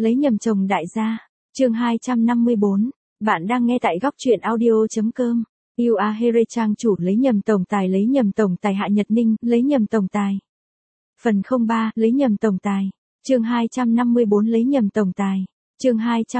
Lấy nhầm chồng đại gia. Chương 254. Bạn đang nghe tại góc truyện audio.com. You are here trang chủ lấy nhầm tổng tài Hạ Nhật Ninh, lấy nhầm tổng tài. Phần 03, lấy nhầm tổng tài. Chương 254 lấy nhầm tổng tài. Chương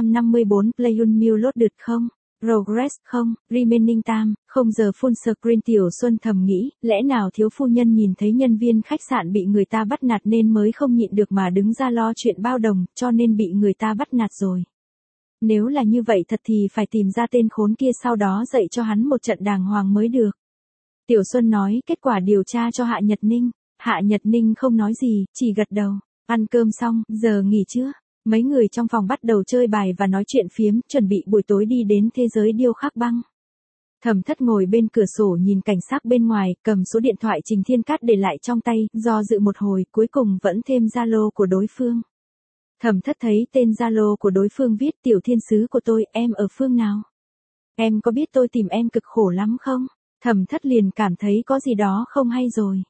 254 Play Unmuted không? Progress không? Remaining time, 0 giờ full screen. Tiểu Xuân thầm nghĩ, lẽ nào thiếu phu nhân nhìn thấy nhân viên khách sạn bị người ta bắt nạt nên mới không nhịn được mà đứng ra lo chuyện bao đồng, cho nên bị người ta bắt nạt rồi. Nếu là như vậy thật thì phải tìm ra tên khốn kia sau đó dạy cho hắn một trận đàng hoàng mới được. Tiểu Xuân nói kết quả điều tra cho Hạ Nhật Ninh. Hạ Nhật Ninh không nói gì, chỉ gật đầu. Ăn cơm xong, giờ nghỉ chưa? Mấy người trong phòng bắt đầu chơi bài và nói chuyện phiếm, chuẩn bị buổi tối đi đến thế giới điêu khắc băng. Thẩm Thất ngồi bên cửa sổ nhìn cảnh sắc bên ngoài, cầm số điện thoại Trình Thiên Cát để lại trong tay, do dự một hồi, cuối cùng vẫn thêm Zalo của đối phương. Thẩm Thất thấy tên Zalo của đối phương viết tiểu thiên sứ của tôi, em ở phương nào? Em có biết tôi tìm em cực khổ lắm không? Thẩm Thất liền cảm thấy có gì đó không hay rồi.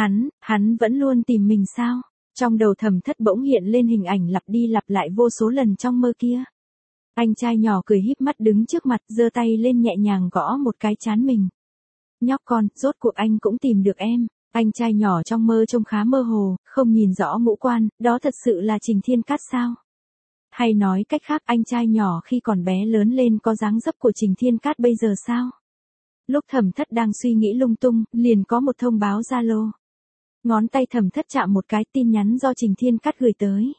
Hắn vẫn luôn tìm mình sao? Trong đầu Thẩm Thất bỗng hiện lên hình ảnh lặp đi lặp lại vô số lần trong mơ kia. Anh trai nhỏ cười híp mắt đứng trước mặt, giơ tay lên nhẹ nhàng gõ một cái trán mình. Nhóc con, rốt cuộc anh cũng tìm được em. Anh trai nhỏ trong mơ trông khá mơ hồ, không nhìn rõ ngũ quan, đó thật sự là Trình Thiên Cát sao? Hay nói cách khác, anh trai nhỏ khi còn bé lớn lên có dáng dấp của Trình Thiên Cát bây giờ sao? Lúc Thẩm Thất đang suy nghĩ lung tung, liền có một thông báo Zalo. Ngón tay Thẩm Thất chạm một cái tin nhắn do Trình Thiên Cát gửi tới.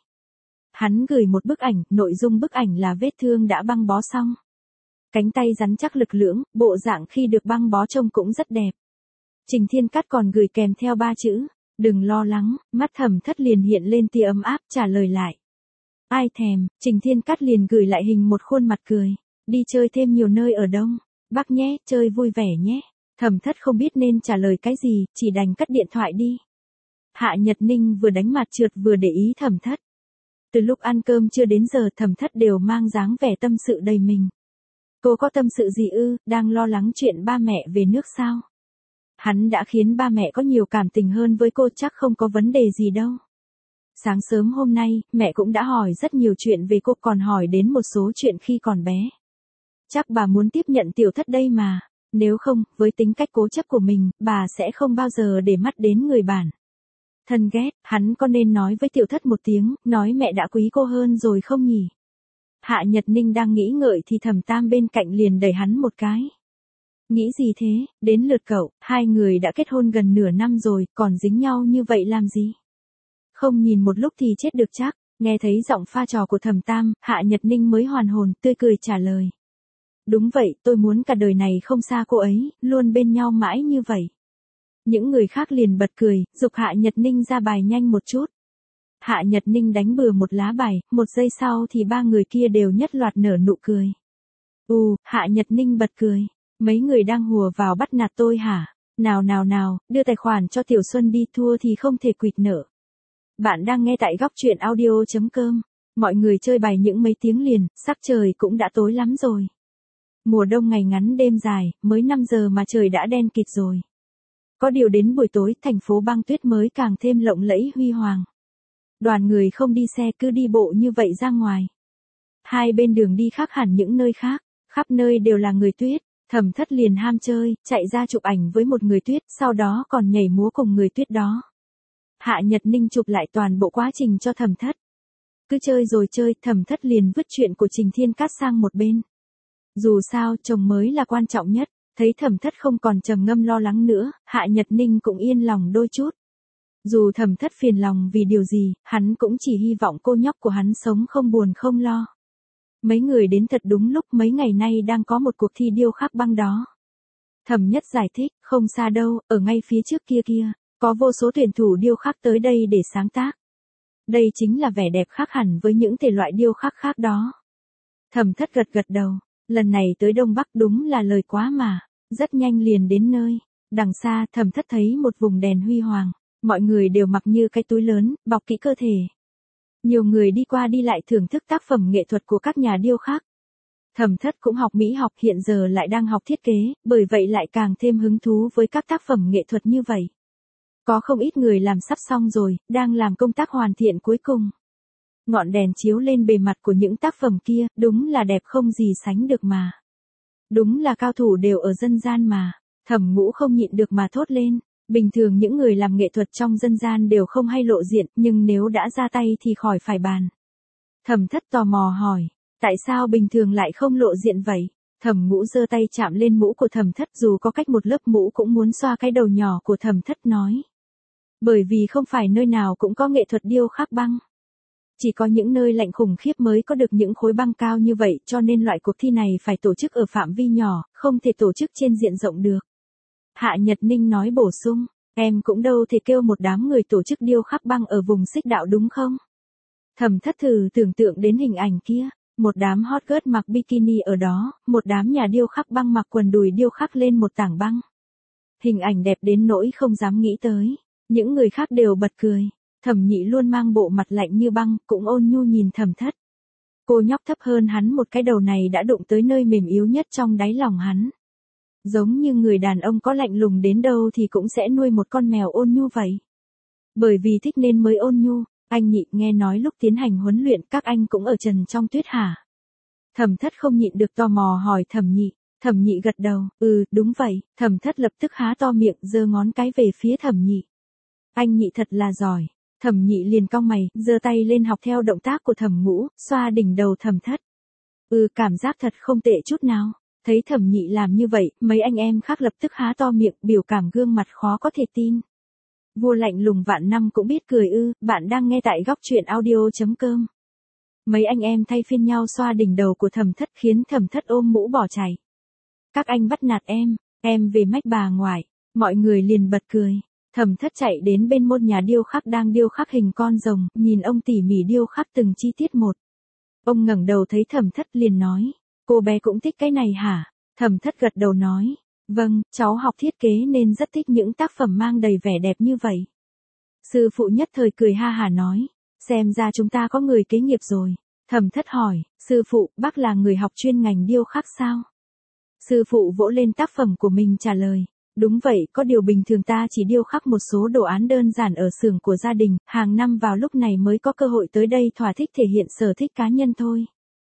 Hắn gửi một bức ảnh, nội dung bức ảnh là vết thương đã băng bó xong. Cánh tay rắn chắc lực lưỡng, bộ dạng khi được băng bó trông cũng rất đẹp. Trình Thiên Cát còn gửi kèm theo 3 chữ, đừng lo lắng, mắt Thẩm Thất liền hiện lên tia ấm áp trả lời lại. Ai thèm, Trình Thiên Cát liền gửi lại hình một khuôn mặt cười, đi chơi thêm nhiều nơi ở Đông Bắc nhé, chơi vui vẻ nhé. Thẩm Thất không biết nên trả lời cái gì, chỉ đành cất điện thoại đi. Hạ Nhật Ninh vừa đánh mặt trượt vừa để ý Thẩm Thất. Từ lúc ăn cơm chưa đến giờ Thẩm Thất đều mang dáng vẻ tâm sự đầy mình. Cô có tâm sự gì ư, đang lo lắng chuyện ba mẹ về nước sao? Hắn đã khiến ba mẹ có nhiều cảm tình hơn với cô, chắc không có vấn đề gì đâu. Sáng sớm hôm nay, mẹ cũng đã hỏi rất nhiều chuyện về cô, còn hỏi đến một số chuyện khi còn bé. Chắc bà muốn tiếp nhận Tiểu Thất đây mà. Nếu không, với tính cách cố chấp của mình, bà sẽ không bao giờ để mắt đến người bản thân ghét. Hắn có nên nói với Tiểu Thất một tiếng, nói mẹ đã quý cô hơn rồi không nhỉ? Hạ Nhật Ninh đang nghĩ ngợi thì Thẩm Tam bên cạnh liền đẩy hắn một cái. Nghĩ gì thế, đến lượt cậu, hai người đã kết hôn gần nửa năm rồi, còn dính nhau như vậy làm gì? Không nhìn một lúc thì chết được chắc. Nghe thấy giọng pha trò của Thẩm Tam, Hạ Nhật Ninh mới hoàn hồn, tươi cười trả lời. Đúng vậy, tôi muốn cả đời này không xa cô ấy, luôn bên nhau mãi như vậy. Những người khác liền bật cười, giục Hạ Nhật Ninh ra bài nhanh một chút. Hạ Nhật Ninh đánh bừa một lá bài, một giây sau thì ba người kia đều nhất loạt nở nụ cười. Hạ Nhật Ninh bật cười. Mấy người đang hùa vào bắt nạt tôi hả? Nào, đưa tài khoản cho Tiểu Xuân đi, thua thì không thể quỵt nợ. Bạn đang nghe tại góc truyện audio.com. Mọi người chơi bài những mấy tiếng liền, sắc trời cũng đã tối lắm rồi. Mùa đông ngày ngắn đêm dài, mới 5 giờ mà trời đã đen kịt rồi. Có điều đến buổi tối, thành phố băng tuyết mới càng thêm lộng lẫy huy hoàng. Đoàn người không đi xe cứ đi bộ như vậy ra ngoài. Hai bên đường đi khác hẳn những nơi khác, khắp nơi đều là người tuyết. Thẩm Thất liền ham chơi, chạy ra chụp ảnh với một người tuyết, sau đó còn nhảy múa cùng người tuyết đó. Hạ Nhật Ninh chụp lại toàn bộ quá trình cho Thẩm Thất. Cứ chơi rồi chơi, Thẩm Thất liền vứt chuyện của Trình Thiên Cát sang một bên. Dù sao, chồng mới là quan trọng nhất. Thấy Thẩm Thất không còn trầm ngâm lo lắng nữa, Hạ Nhật Ninh cũng yên lòng đôi chút. Dù Thẩm Thất phiền lòng vì điều gì, hắn cũng chỉ hy vọng cô nhóc của hắn sống không buồn không lo. Mấy người đến thật đúng lúc, mấy ngày nay đang có một cuộc thi điêu khắc băng đó. Thẩm Nhất giải thích, không xa đâu, ở ngay phía trước kia, có vô số tuyển thủ điêu khắc tới đây để sáng tác. Đây chính là vẻ đẹp khác hẳn với những thể loại điêu khắc khác đó. Thẩm Thất gật đầu, lần này tới Đông Bắc đúng là lời quá mà. Rất nhanh liền đến nơi. Đằng xa, Thẩm Thất thấy một vùng đèn huy hoàng. Mọi người đều mặc như cái túi lớn, bọc kỹ cơ thể. Nhiều người đi qua đi lại thưởng thức tác phẩm nghệ thuật của các nhà điêu khắc. Thẩm Thất cũng học mỹ học, hiện giờ lại đang học thiết kế, bởi vậy lại càng thêm hứng thú với các tác phẩm nghệ thuật như vậy. Có không ít người làm sắp xong rồi, đang làm công tác hoàn thiện cuối cùng. Ngọn đèn chiếu lên bề mặt của những tác phẩm kia, đúng là đẹp không gì sánh được mà. Đúng là cao thủ đều ở dân gian mà. Thẩm Ngũ không nhịn được mà thốt lên. Bình thường những người làm nghệ thuật trong dân gian đều không hay lộ diện, nhưng nếu đã ra tay thì khỏi phải bàn. Thẩm Thất tò mò hỏi, tại sao bình thường lại không lộ diện vậy? Thẩm Ngũ giơ tay chạm lên mũ của Thẩm Thất, dù có cách một lớp mũ cũng muốn xoa cái đầu nhỏ của Thẩm Thất, nói. Bởi vì không phải nơi nào cũng có nghệ thuật điêu khắc băng. Chỉ có những nơi lạnh khủng khiếp mới có được những khối băng cao như vậy, cho nên loại cuộc thi này phải tổ chức ở phạm vi nhỏ, không thể tổ chức trên diện rộng được. Hạ Nhật Ninh nói bổ sung, em cũng đâu thể kêu một đám người tổ chức điêu khắc băng ở vùng Xích Đạo đúng không? Thẩm Thất thử tưởng tượng đến hình ảnh kia, một đám hot girl mặc bikini ở đó, một đám nhà điêu khắc băng mặc quần đùi điêu khắc lên một tảng băng. Hình ảnh đẹp đến nỗi không dám nghĩ tới, những người khác đều bật cười. Thẩm Nhị luôn mang bộ mặt lạnh như băng, cũng ôn nhu nhìn Thẩm Thất. Cô nhóc thấp hơn hắn một cái đầu này đã đụng tới nơi mềm yếu nhất trong đáy lòng hắn. Giống như người đàn ông có lạnh lùng đến đâu thì cũng sẽ nuôi một con mèo ôn nhu vậy. Bởi vì thích nên mới ôn nhu. Anh Nhị, nghe nói lúc tiến hành huấn luyện các anh cũng ở trần trong tuyết hả? Thẩm Thất không nhịn được tò mò hỏi Thẩm Nhị. Thẩm Nhị gật đầu, đúng vậy. Thẩm Thất lập tức há to miệng giơ ngón cái về phía Thẩm Nhị. Anh Nhị thật là giỏi. Thẩm Nhị liền cong mày, giơ tay lên học theo động tác của Thẩm Ngũ, xoa đỉnh đầu Thẩm Thất. Cảm giác thật không tệ chút nào. Thấy Thẩm Nhị làm như vậy, mấy anh em khác lập tức há to miệng, biểu cảm gương mặt khó có thể tin. Vua lạnh lùng vạn năm cũng biết cười bạn đang nghe tại góc truyện audio.com. Mấy anh em thay phiên nhau xoa đỉnh đầu của Thẩm Thất khiến Thẩm Thất ôm mũ bỏ chạy. Các anh bắt nạt em về mách bà ngoại. Mọi người liền bật cười. Thẩm Thất chạy đến bên môn nhà điêu khắc đang điêu khắc hình con rồng, nhìn ông tỉ mỉ điêu khắc từng chi tiết một. Ông ngẩng đầu thấy Thẩm Thất liền nói, cô bé cũng thích cái này hả? Thẩm Thất gật đầu nói, vâng, cháu học thiết kế nên rất thích những tác phẩm mang đầy vẻ đẹp như vậy. Sư phụ nhất thời cười ha hả nói, xem ra chúng ta có người kế nghiệp rồi. Thẩm Thất hỏi, sư phụ, bác là người học chuyên ngành điêu khắc sao? Sư phụ vỗ lên tác phẩm của mình trả lời. Đúng vậy, có điều bình thường ta chỉ điêu khắc một số đồ án đơn giản ở xưởng của gia đình, hàng năm vào lúc này mới có cơ hội tới đây thỏa thích thể hiện sở thích cá nhân thôi.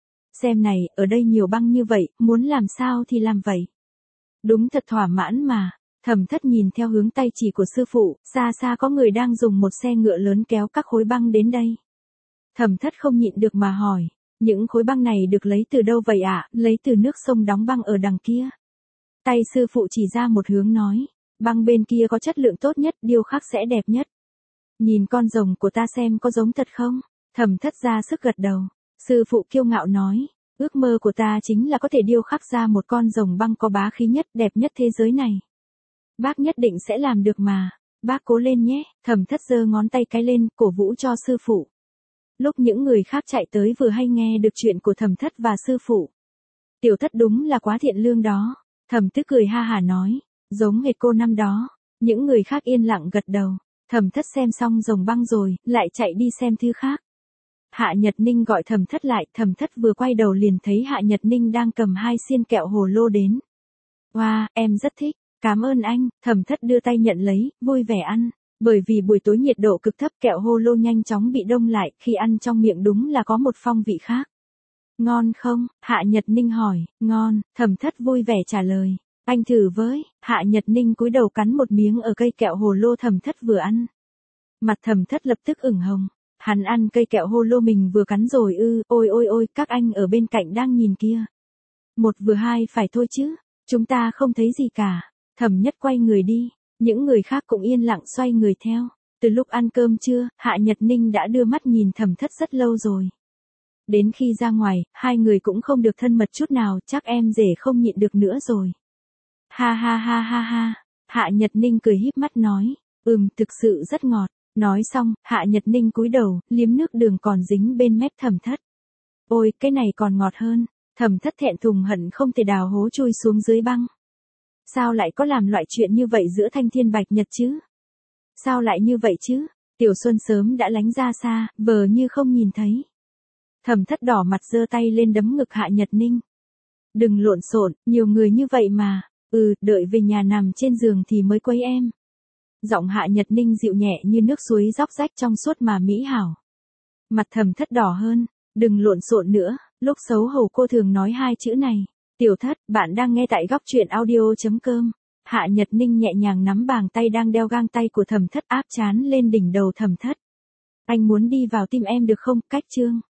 Xem này, ở đây nhiều băng như vậy, muốn làm sao thì làm vậy. Đúng thật thỏa mãn mà. Thẩm Thất nhìn theo hướng tay chỉ của sư phụ, xa xa có người đang dùng một xe ngựa lớn kéo các khối băng đến đây. Thẩm Thất không nhịn được mà hỏi, những khối băng này được lấy từ đâu vậy ạ? Lấy từ nước sông đóng băng ở đằng kia. Tay sư phụ chỉ ra một hướng nói, băng bên kia có chất lượng tốt nhất, điêu khắc sẽ đẹp nhất. Nhìn con rồng của ta xem có giống thật không? Thẩm Thất ra sức gật đầu. Sư phụ kiêu ngạo nói, ước mơ của ta chính là có thể điêu khắc ra một con rồng băng có bá khí nhất, đẹp nhất thế giới này. Bác nhất định sẽ làm được mà. Bác cố lên nhé. Thẩm Thất giơ ngón tay cái lên, cổ vũ cho sư phụ. Lúc những người khác chạy tới vừa hay nghe được chuyện của Thẩm Thất và sư phụ. Tiểu Thất đúng là quá thiện lương đó. Thẩm Tứ cười ha hả nói, giống hệt cô năm đó. Những người khác yên lặng gật đầu. Thẩm Thất xem xong rồng băng rồi, lại chạy đi xem thứ khác. Hạ Nhật Ninh gọi Thẩm Thất lại, Thẩm Thất vừa quay đầu liền thấy Hạ Nhật Ninh đang cầm 2 xiên kẹo hồ lô đến. Wow, em rất thích, cảm ơn anh. Thẩm Thất đưa tay nhận lấy, vui vẻ ăn. Bởi vì buổi tối nhiệt độ cực thấp, kẹo hồ lô nhanh chóng bị đông lại, khi ăn trong miệng đúng là có một phong vị khác. Ngon không? Hạ Nhật Ninh hỏi. Ngon. Thẩm Thất vui vẻ trả lời. Anh thử với. Hạ Nhật Ninh cúi đầu cắn một miếng ở cây kẹo hồ lô Thẩm Thất vừa ăn. Mặt Thẩm Thất lập tức ửng hồng. Hắn ăn cây kẹo hồ lô mình vừa cắn rồi ôi ôi ôi, các anh ở bên cạnh đang nhìn kia. Một vừa hai phải thôi chứ, chúng ta không thấy gì cả. Thẩm Nhất quay người đi, những người khác cũng yên lặng xoay người theo. Từ lúc ăn cơm trưa, Hạ Nhật Ninh đã đưa mắt nhìn Thẩm Thất rất lâu rồi. Đến khi ra ngoài, hai người cũng không được thân mật chút nào, chắc em rể không nhịn được nữa rồi. Ha ha ha ha ha. Hạ Nhật Ninh cười híp mắt nói, thực sự rất ngọt. Nói xong, Hạ Nhật Ninh cúi đầu, liếm nước đường còn dính bên mép Thẩm Thất. Ôi, cái này còn ngọt hơn. Thẩm Thất thẹn thùng hận không thể đào hố chui xuống dưới băng. Sao lại có làm loại chuyện như vậy giữa Thanh Thiên Bạch Nhật chứ? Sao lại như vậy chứ? Tiểu Xuân sớm đã lánh ra xa, vờ như không nhìn thấy. Thẩm Thất đỏ mặt giơ tay lên đấm ngực Hạ Nhật Ninh. Đừng lộn xộn, nhiều người như vậy mà. Đợi về nhà nằm trên giường thì mới quấy em. Giọng Hạ Nhật Ninh dịu nhẹ như nước suối róc rách trong suốt mà mỹ hảo. Mặt Thẩm Thất đỏ hơn, đừng lộn xộn nữa, lúc xấu hổ cô thường nói hai chữ này. Tiểu Thất, bạn đang nghe tại góc truyện audio.com. Hạ Nhật Ninh nhẹ nhàng nắm bàn tay đang đeo găng tay của Thẩm Thất áp chán lên đỉnh đầu Thẩm Thất. Anh muốn đi vào tim em được không? Cách chương.